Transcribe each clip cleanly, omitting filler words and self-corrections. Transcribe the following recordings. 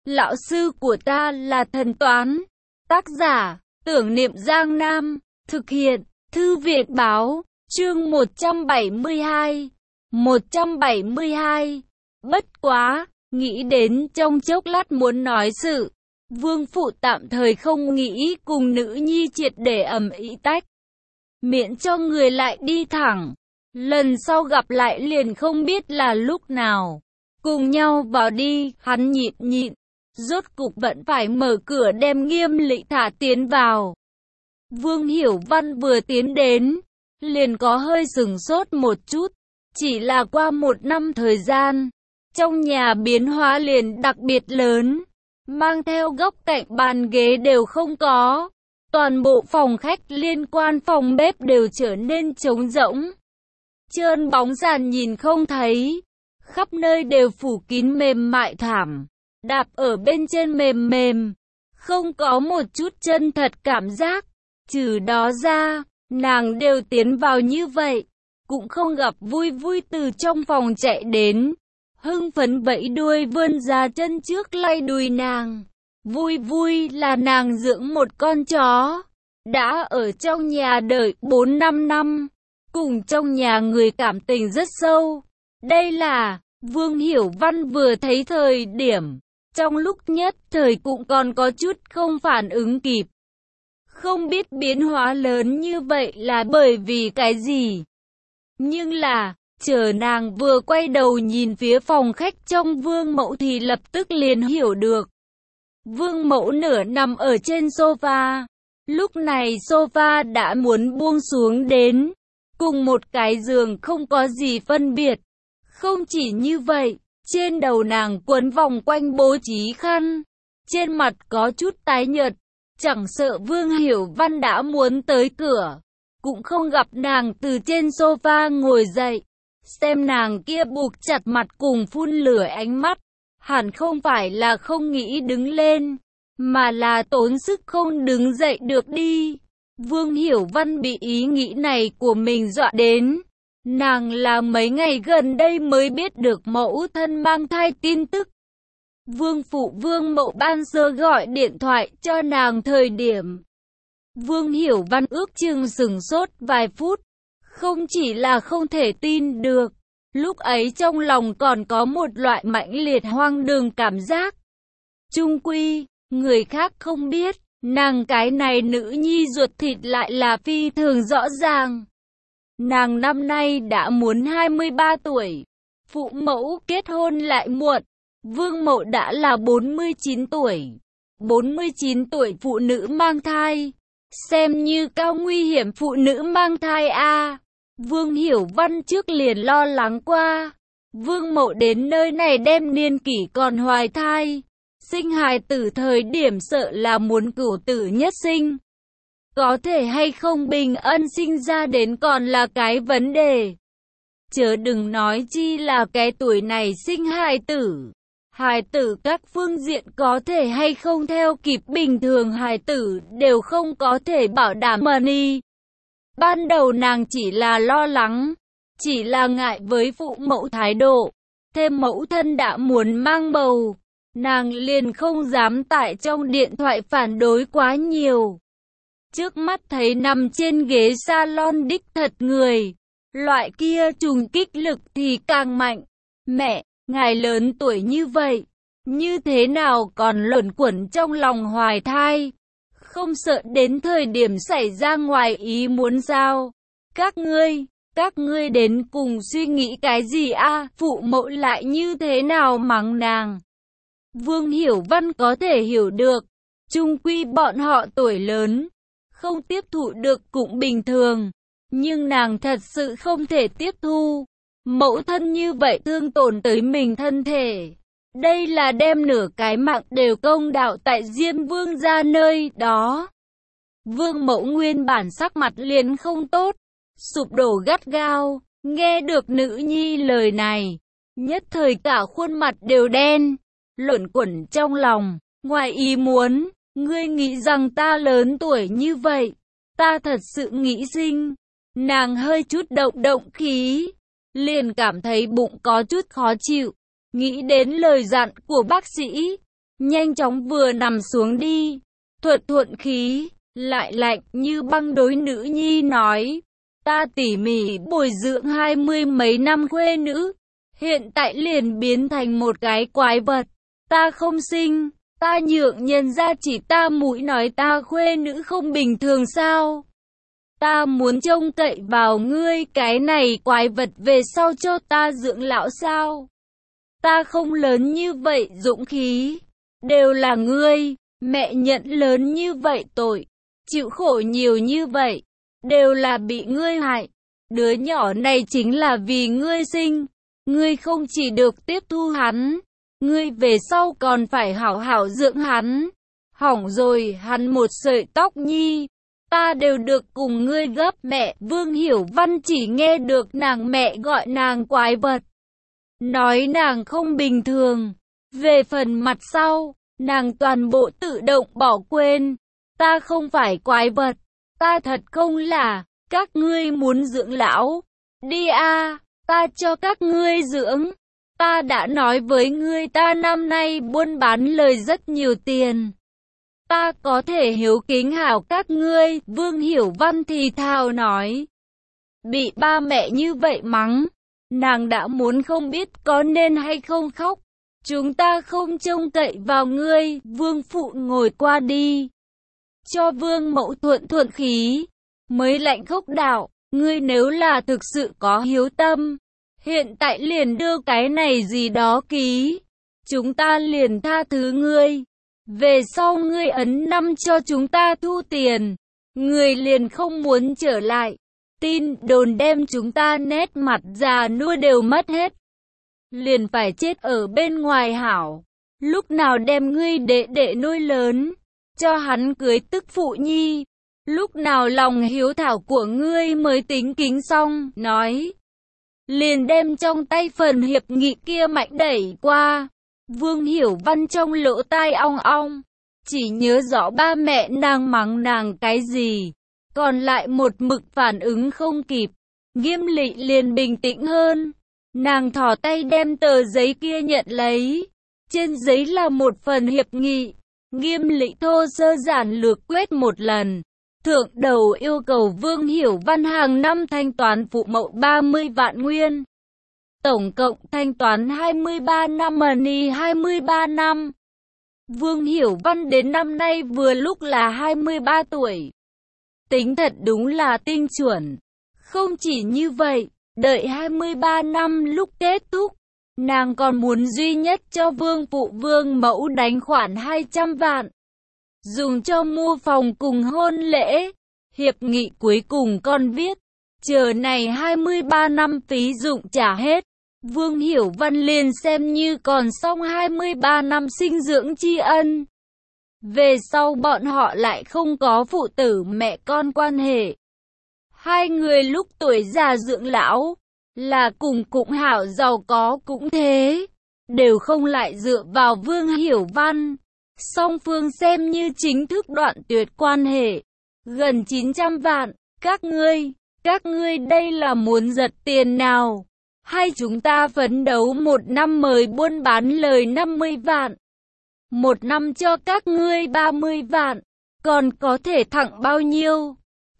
Lão sư của ta là thần toán. Tác giả, Tưởng Niệm Giang Nam. Thực hiện, Thư viện báo, chương 172. 172. Bất quá, nghĩ đến trong chốc lát muốn nói sự. Vương phụ tạm thời không nghĩ cùng nữ nhi triệt để ầm ĩ tách. Miễn cho người lại đi thẳng. Lần sau gặp lại liền không biết là lúc nào. Cùng nhau vào đi, hắn nhịn. Rốt cục vẫn phải mở cửa đem Nghiêm Lị thả tiến vào. Vương Hiểu Văn vừa tiến đến, liền có hơi sửng sốt một chút. Chỉ là qua 1 năm thời gian, trong nhà biến hóa liền đặc biệt lớn. Mang theo góc cạnh bàn ghế đều không có. Toàn bộ phòng khách liên quan phòng bếp đều trở nên trống rỗng. Trơn bóng sàn nhìn không thấy. Khắp nơi đều phủ kín mềm mại thảm. Đạp ở bên trên mềm. Không có một chút chân thật cảm giác. Trừ đó ra, nàng đều tiến vào như vậy. Cũng không gặp vui từ trong phòng chạy đến. Hưng phấn vẫy đuôi vươn ra chân trước lay đùi nàng. Vui là nàng dưỡng một con chó. Đã ở trong nhà đợi 4-5 năm. Cùng trong nhà người cảm tình rất sâu. Đây là Vương Hiểu Văn vừa thấy thời điểm. Trong lúc nhất thời cũng còn có chút không phản ứng kịp. Không biết biến hóa lớn như vậy là bởi vì cái gì. Nhưng là, chờ nàng vừa quay đầu nhìn phía phòng khách trong Vương Mẫu thì lập tức liền hiểu được. Vương Mẫu nửa nằm ở trên sofa. Lúc này sofa đã muốn buông xuống đến. Cùng một cái giường không có gì phân biệt. Không chỉ như vậy, trên đầu nàng quấn vòng quanh bố trí khăn. Trên mặt có chút tái nhợt. Chẳng sợ Vương Hiểu Văn đã muốn tới cửa. Cũng không gặp nàng từ trên sofa ngồi dậy. Xem nàng kia buộc chặt mặt cùng phun lửa ánh mắt. Hẳn không phải là không nghĩ đứng lên. Mà là tốn sức không đứng dậy được đi. Vương Hiểu Văn bị ý nghĩ này của mình dọa đến. Nàng là mấy ngày gần đây mới biết được mẫu thân mang thai tin tức. Vương phụ Vương Mậu ban sơ gọi điện thoại cho nàng thời điểm. Vương Hiểu Văn ước chừng sửng sốt vài phút. Không chỉ là không thể tin được. Lúc ấy trong lòng còn có một loại mãnh liệt hoang đường cảm giác. Chung quy, người khác không biết, nàng cái này nữ nhi ruột thịt lại là phi thường rõ ràng. Nàng năm nay đã muốn 23 tuổi. Phụ mẫu kết hôn lại muộn. Vương Mậu đã là 49 tuổi. 49 tuổi phụ nữ mang thai. Xem như cao nguy hiểm phụ nữ mang thai a. Vương Hiểu Văn trước liền lo lắng qua. Vương Mậu đến nơi này đem niên kỷ còn hoài thai. Sinh hài tử thời điểm sợ là muốn cửu tử nhất sinh. Có thể hay không bình ân sinh ra đến còn là cái vấn đề. Chớ đừng nói chi là cái tuổi này sinh hài tử. Hài tử các phương diện có thể hay không theo kịp bình thường hài tử đều không có thể bảo đảm money. Ban đầu nàng chỉ là lo lắng, chỉ là ngại với phụ mẫu thái độ. Thêm mẫu thân đã muốn mang bầu, nàng liền không dám tại trong điện thoại phản đối quá nhiều. Trước mắt thấy nằm trên ghế salon đích thật người, loại kia trùng kích lực thì càng mạnh. Mẹ, ngài lớn tuổi như vậy, như thế nào còn luẩn quẩn trong lòng hoài thai? Không sợ đến thời điểm xảy ra ngoài ý muốn sao? Các ngươi đến cùng suy nghĩ cái gì a? Phụ mẫu lại như thế nào mắng nàng? Vương Hiểu Văn có thể hiểu được, chung quy bọn họ tuổi lớn, không tiếp thụ được cũng bình thường. Nhưng nàng thật sự không thể tiếp thu. Mẫu thân như vậy thương tổn tới mình thân thể. Đây là đem nửa cái mạng đều công đạo tại Diêm Vương gia nơi đó. Vương Mẫu nguyên bản sắc mặt liền không tốt, sụp đổ gắt gao. Nghe được nữ nhi lời này, nhất thời cả khuôn mặt đều đen, luẩn quẩn trong lòng. Ngoài ý muốn, ngươi nghĩ rằng ta lớn tuổi như vậy, ta thật sự nghĩ sinh. Nàng hơi chút động khí, liền cảm thấy bụng có chút khó chịu. Nghĩ đến lời dặn của bác sĩ, nhanh chóng vừa nằm xuống đi. Thuận khí, lại lạnh như băng đối nữ nhi nói. Ta tỉ mỉ bồi dưỡng 20 mấy năm khuê nữ, hiện tại liền biến thành một cái quái vật. Ta không sinh, ta nhượng nhân ra chỉ ta mũi nói ta khuê nữ không bình thường sao? Ta muốn trông cậy vào ngươi cái này quái vật về sau cho ta dưỡng lão sao? Ta không lớn như vậy dũng khí, đều là ngươi, mẹ nhận lớn như vậy tội, chịu khổ nhiều như vậy, đều là bị ngươi hại. Đứa nhỏ này chính là vì ngươi sinh, ngươi không chỉ được tiếp thu hắn, ngươi về sau còn phải hảo hảo dưỡng hắn. Hỏng rồi, hắn một sợi tóc nhi, ta đều được cùng ngươi gấp. Mẹ Vương Hiểu Văn chỉ nghe được nàng mẹ gọi nàng quái vật, nói nàng không bình thường. Về phần mặt sau, nàng toàn bộ tự động bỏ quên. Ta không phải quái vật, ta thật không là. Các ngươi muốn dưỡng lão, đi a, ta cho các ngươi dưỡng. Ta đã nói với ngươi ta năm nay buôn bán lời rất nhiều tiền, ta có thể hiếu kính hảo các ngươi. Vương Hiểu Văn thì thào nói. Bị ba mẹ như vậy mắng, nàng đã muốn không biết có nên hay không khóc. Chúng ta không trông cậy vào ngươi. Vương phụ ngồi qua đi, cho Vương mẫu thuận khí, mới lạnh khốc đạo. Ngươi nếu là thực sự có hiếu tâm, hiện tại liền đưa cái này gì đó ký, chúng ta liền tha thứ ngươi. Về sau ngươi ấn năm cho chúng ta thu tiền, ngươi liền không muốn trở lại. Tin đồn đem chúng ta nét mặt già nua đều mất hết, liền phải chết ở bên ngoài hảo. Lúc nào đem ngươi đệ nuôi lớn, cho hắn cưới tức phụ nhi, lúc nào lòng hiếu thảo của ngươi mới tính kính xong. Nói, liền đem trong tay phần hiệp nghị kia mạnh đẩy qua. Vương Hiểu Văn trong lỗ tai ong ong, chỉ nhớ rõ ba mẹ nàng mắng nàng cái gì, còn lại một mực phản ứng không kịp. Nghiêm Lị liền bình tĩnh hơn, nàng thò tay đem tờ giấy kia nhận lấy. Trên giấy là một phần hiệp nghị. Nghiêm Lị thô sơ giản lược quét một lần. Thượng đầu yêu cầu Vương Hiểu Văn hàng năm thanh toán phụ mẫu 30 vạn nguyên. Tổng cộng thanh toán 23 năm money 23 năm. Vương Hiểu Văn đến năm nay vừa lúc là 23 tuổi. Tính thật đúng là tinh chuẩn. Không chỉ như vậy, đợi 23 năm lúc kết thúc, nàng còn muốn duy nhất cho Vương phụ Vương mẫu đánh khoản 200 vạn. Dùng cho mua phòng cùng hôn lễ. Hiệp nghị cuối cùng còn viết, chờ này 23 năm phí dụng trả hết, Vương Hiểu Văn liền xem như còn xong 23 năm sinh dưỡng tri ân. Về sau bọn họ lại không có phụ tử mẹ con quan hệ. Hai người lúc tuổi già dưỡng lão, là cùng cũng hảo giàu có cũng thế, đều không lại dựa vào Vương Hiểu Văn. Song phương xem như chính thức đoạn tuyệt quan hệ. Gần 900 vạn, các ngươi đây là muốn giật tiền nào? Hay chúng ta phấn đấu một năm mời buôn bán lời 50 vạn? Một năm cho các ngươi 30 vạn, còn có thể thẳng bao nhiêu?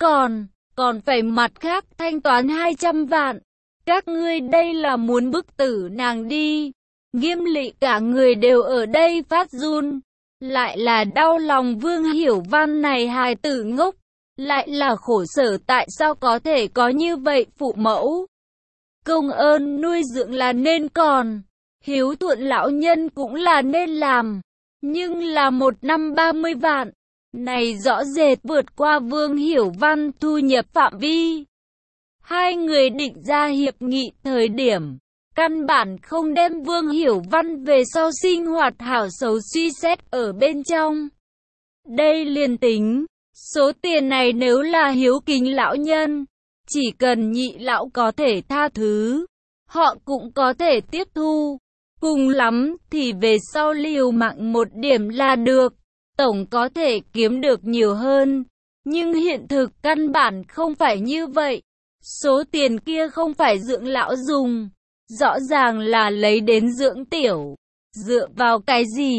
Còn phải mặt khác thanh toán 200 vạn. Các ngươi đây là muốn bức tử nàng đi. Nghiêm Lị cả người đều ở đây phát run. Lại là đau lòng Vương Hiểu Văn này hài tử ngốc, lại là khổ sở tại sao có thể có như vậy phụ mẫu. Công ơn nuôi dưỡng là nên còn, hiếu thuận lão nhân cũng là nên làm, nhưng là một năm 30 vạn, này rõ rệt vượt qua Vương Hiểu Văn thu nhập phạm vi. Hai người định ra hiệp nghị thời điểm, căn bản không đem Vương Hiểu Văn về sau sinh hoạt hảo xấu suy xét ở bên trong. Đây liền tính, số tiền này nếu là hiếu kính lão nhân, chỉ cần nhị lão có thể tha thứ, họ cũng có thể tiếp thu. Cùng lắm thì về sau liều mạng một điểm là được, tổng có thể kiếm được nhiều hơn. Nhưng hiện thực căn bản không phải như vậy. Số tiền kia không phải dưỡng lão dùng, rõ ràng là lấy đến dưỡng tiểu. Dựa vào cái gì?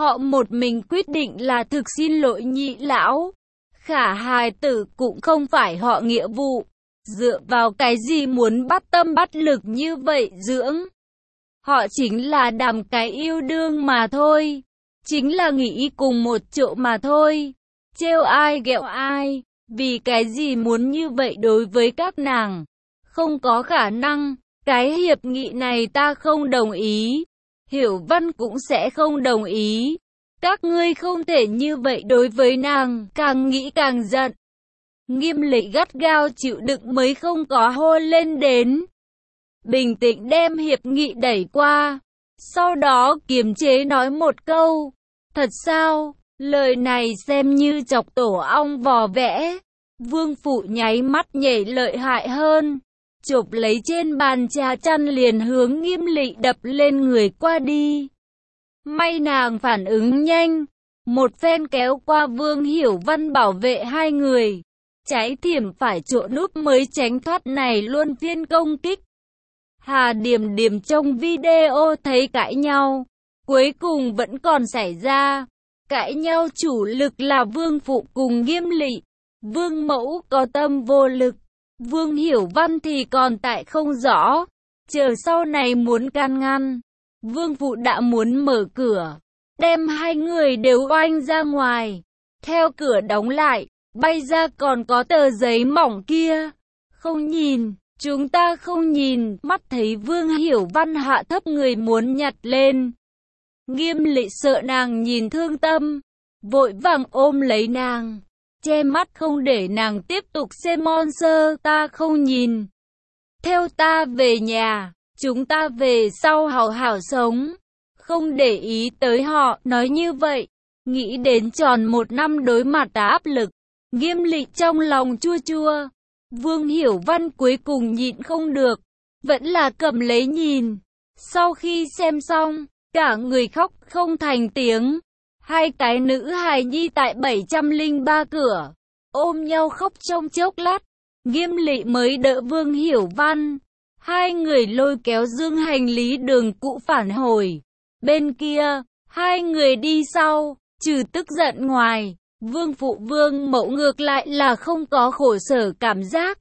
Họ một mình quyết định là thực xin lỗi nhị lão. Khả hài tử cũng không phải họ nghĩa vụ. Dựa vào cái gì muốn bắt tâm bắt lực như vậy dưỡng? Họ chính là đàm cái yêu đương mà thôi. Chính là nghĩ cùng một chỗ mà thôi. Trêu ai ghẹo ai. Vì cái gì muốn như vậy đối với các nàng? Không có khả năng. Cái hiệp nghị này ta không đồng ý. Hiểu Văn cũng sẽ không đồng ý. Các ngươi không thể như vậy đối với nàng. Càng nghĩ càng giận. Nghiêm Lệ gắt gao chịu đựng mới không có hô lên đến. Bình tĩnh đem hiệp nghị đẩy qua. Sau đó kiềm chế nói một câu. Thật sao? Lời này xem như chọc tổ ong vò vẽ. Vương Phụ nháy mắt nhảy lợi hại hơn. Chộp lấy trên bàn trà chăn liền hướng Nghiêm Lệ đập lên người qua đi. May nàng phản ứng nhanh. Một phen kéo qua Vương Hiểu Văn bảo vệ hai người. Trái thiểm phải chỗ núp mới tránh thoát này luôn phiên công kích. Hà Điềm Điềm trong video thấy cãi nhau. Cuối cùng vẫn còn xảy ra. Cãi nhau chủ lực là Vương Phụ cùng Nghiêm Lệ. Vương Mẫu có tâm vô lực. Vương Hiểu Văn thì còn tại không rõ. Chờ sau này muốn can ngăn. Vương Phụ đã muốn mở cửa. Đem hai người đều oanh ra ngoài. Theo cửa đóng lại. Bay ra còn có tờ giấy mỏng kia. Không nhìn. Chúng ta không nhìn. Mắt thấy Vương Hiểu Văn hạ thấp người muốn nhặt lên. Nghiêm Lệ sợ nàng nhìn thương tâm. Vội vàng ôm lấy nàng. Che mắt không để nàng tiếp tục xem monster. Ta không nhìn. Theo ta về nhà. Chúng ta về sau hảo hảo sống. Không để ý tới họ. Nói như vậy. Nghĩ đến tròn 1 năm đối mặt áp lực. Nghiêm Lệ trong lòng chua chua. Vương Hiểu Văn cuối cùng nhịn không được. Vẫn là cầm lấy nhìn. Sau khi xem xong. Cả người khóc không thành tiếng. Hai cái nữ hài nhi tại 703 cửa. Ôm nhau khóc trong chốc lát. Nghiêm Lệ mới đỡ Vương Hiểu Văn. Hai người lôi kéo dương hành lý đường cũ phản hồi. Bên kia, hai người đi sau. Trừ tức giận ngoài. Vương Phụ Vương Mẫu ngược lại là không có khổ sở cảm giác.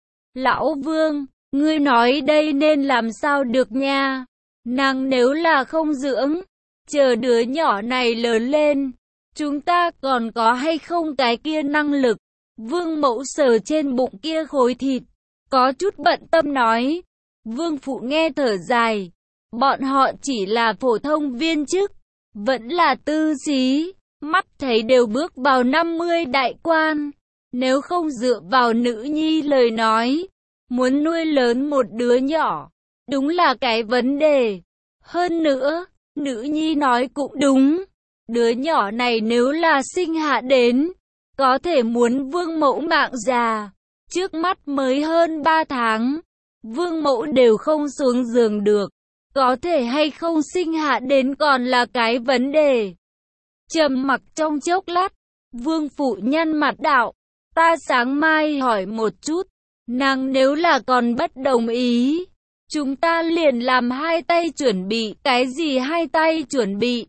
Lão Vương, ngươi nói đây nên làm sao được nha. Nàng nếu là không dưỡng, chờ đứa nhỏ này lớn lên, chúng ta còn có hay không cái kia năng lực. Vương Mẫu sờ trên bụng kia khối thịt, có chút bận tâm nói. Vương Phụ nghe thở dài, bọn họ chỉ là phổ thông viên chức, vẫn là tư sĩ, mắt thấy đều bước vào 50 đại quan. Nếu không dựa vào nữ nhi lời nói, muốn nuôi lớn một đứa nhỏ, đúng là cái vấn đề. Hơn nữa, nữ nhi nói cũng đúng. Đứa nhỏ này nếu là sinh hạ đến, có thể muốn Vương Mẫu mạng già. Trước mắt mới hơn 3 tháng, Vương Mẫu đều không xuống giường được. Có thể hay không sinh hạ đến còn là cái vấn đề. Trầm mặc trong chốc lát, Vương Phụ nhăn mặt đạo. Ta sáng mai hỏi một chút, nàng nếu là còn bất đồng ý, chúng ta liền làm hai tay chuẩn bị. Cái gì hai tay chuẩn bị?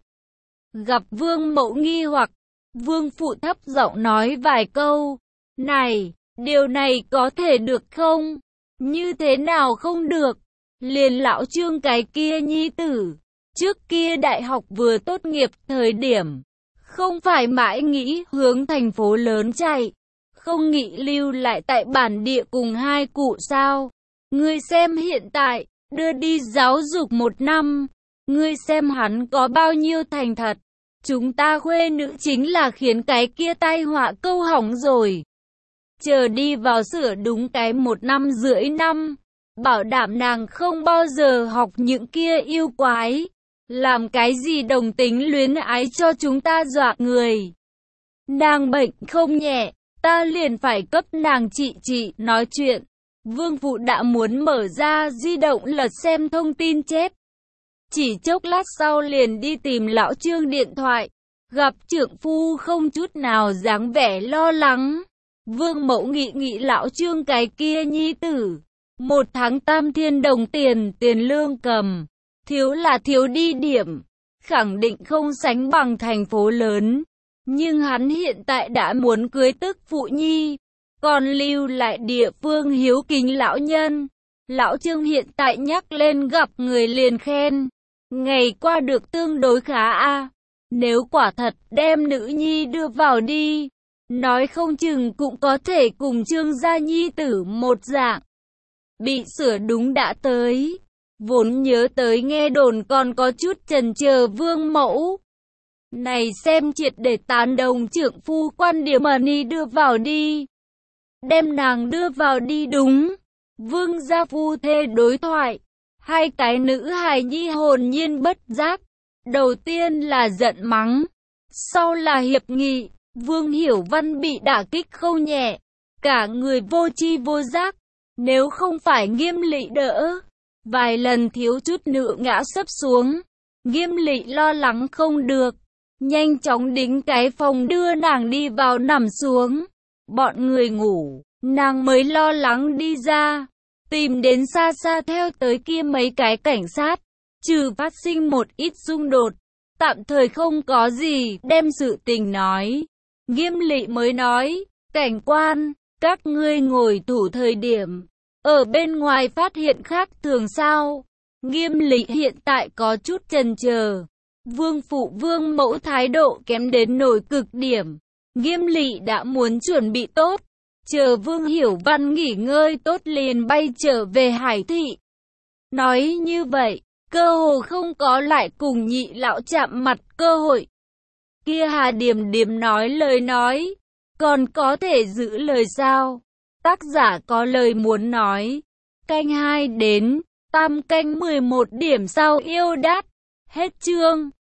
Gặp Vương Mẫu nghi hoặc, Vương Phụ thấp giọng nói vài câu. Này, điều này có thể được không? Như thế nào không được? Liền lão Trương cái kia nhi tử, trước kia đại học vừa tốt nghiệp thời điểm, không phải mãi nghĩ hướng thành phố lớn chạy, không nghĩ lưu lại tại bản địa cùng hai cụ sao? Ngươi xem hiện tại, đưa đi giáo dục 1 năm, ngươi xem hắn có bao nhiêu thành thật. Chúng ta khuê nữ chính là khiến cái kia tai họa câu hỏng rồi. Chờ đi vào sửa đúng cái 1 năm rưỡi năm, bảo đảm nàng không bao giờ học những kia yêu quái. Làm cái gì đồng tính luyến ái cho chúng ta dọa người. Nàng bệnh không nhẹ, ta liền phải cấp nàng trị. Nói chuyện, Vương Phụ đã muốn mở ra di động lật xem thông tin chết. Chỉ chốc lát sau liền đi tìm lão Trương điện thoại. Gặp trượng phu không chút nào dáng vẻ lo lắng. Vương Mẫu nghĩ lão Trương cái kia nhi tử. 1 tháng 3 thiên đồng tiền lương cầm. Thiếu là thiếu đi điểm. khẳng định không sánh bằng thành phố lớn. Nhưng hắn hiện tại đã muốn cưới tức phụ nhi, còn lưu lại địa phương hiếu kính lão nhân. Lão Trương hiện tại nhắc lên gặp người liền khen. Ngày qua được tương đối khá a. Nếu quả thật đem nữ nhi đưa vào đi, nói không chừng cũng có thể cùng Trương gia nhi tử một dạng. Bị sửa đúng đã tới. Vốn nhớ tới nghe đồn còn có chút chần chờ Vương mẫu. Này xem triệt để tán đồng trượng phu quan điểm mà ni đưa vào đi. Đem nàng đưa vào đi đúng. Vương gia phu thê đối thoại. Hai cái nữ hài nhi hồn nhiên bất giác. Đầu tiên là giận mắng. Sau là hiệp nghị. Vương Hiểu Văn bị đả kích không nhẹ. Cả người vô tri vô giác. Nếu không phải Nghiêm Lỵ đỡ, vài lần thiếu chút nữa ngã sấp xuống. Nghiêm Lỵ lo lắng không được. Nhanh chóng đính cái phòng đưa nàng đi vào nằm xuống. Bọn người ngủ, nàng mới lo lắng đi ra. Tìm đến xa xa theo tới kia mấy cái cảnh sát. Trừ phát sinh một ít xung đột, tạm thời không có gì, đem sự tình nói. Nghiêm Lỵ mới nói, cảnh quan, các ngươi ngồi thủ thời điểm, ở bên ngoài phát hiện khác thường sao? Nghiêm Lỵ hiện tại có chút chần chờ. Vương phụ Vương mẫu thái độ kém đến nổi cực điểm. Nghiêm Lỵ đã muốn chuẩn bị tốt, chờ Vương Hiểu Văn nghỉ ngơi tốt liền bay trở về Hải Thị. Nói như vậy, cơ hồ không có lại cùng nhị lão chạm mặt cơ hội. Kia Hà Điềm Điềm nói lời nói, còn có thể giữ lời sao? Tác giả có lời muốn nói. Canh 2 đến, tam canh 11 điểm sau yêu đát. Hết chương.